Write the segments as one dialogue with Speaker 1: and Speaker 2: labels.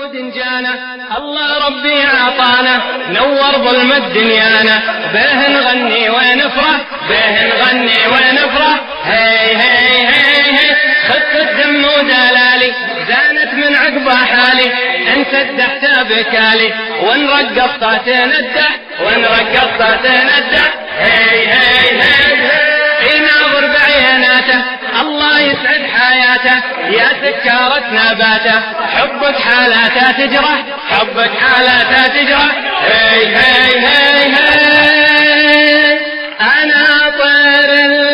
Speaker 1: ودنجانه الله ربي عطانا نور ظلم الدنيانا به نغني ونفرح به نغني ونفرح هي هي هي هي خف الدم ودلالي زانت من عقبه حالي انسدحت بكالي ونرقص تندح ونرقص تندح هي هي هي ناظر بعيناته الله يسعد حياته يا سكارة نباته حبك حالاته تجرح حبك حالاته تجرح هي هي هي هي أنا طير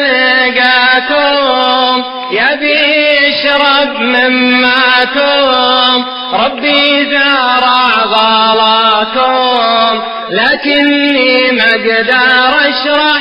Speaker 1: لقاكم يبي يشرب من ماكم ربي زرع غلاكم لكني ما اقدر اشرح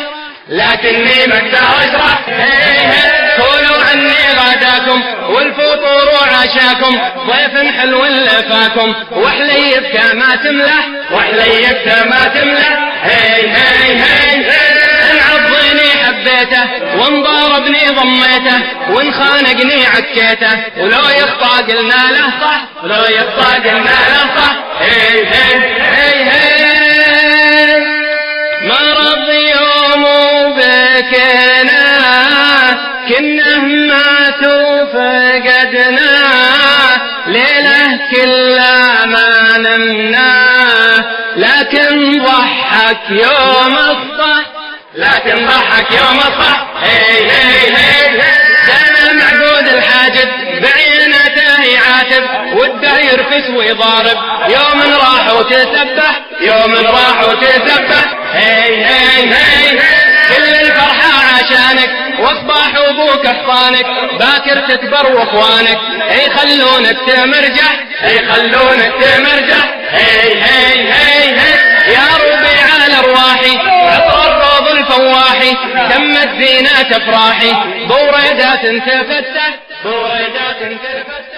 Speaker 1: قولوا عني غداكم والفطور وعشاكم ضيف حلو لفاكم وحليب كما تملح وحليب كما تملح هي هي هي انعضني حبيته وانضربني ضميته وانخانقني عكيته ولو يخطا قلنا له صح ولو يخطا قلنا له صح هي هي هي هي مرض يوم بكينا كنا ماتوا فقدنا ليلة كلها ما نمنا لكن ضحك يوم الصح لكن ضحك يوم الصح هي هي هي سنة معدود الحاجب بعينته يعاتب وده يرفس ويضارب يوم راح وتسبح يوم راح وتسبح هي هي هي كل الفرحة عشانك واصبح ابوك حصانك باكر تكبر واخوانك يخلونك تمرجح يخلونك تمرجح هي هي هي هي يا ربيع الارواحي عطر الروض الفواحي تمت زينة افراحي بوريدات تفتح بوريدات تفتح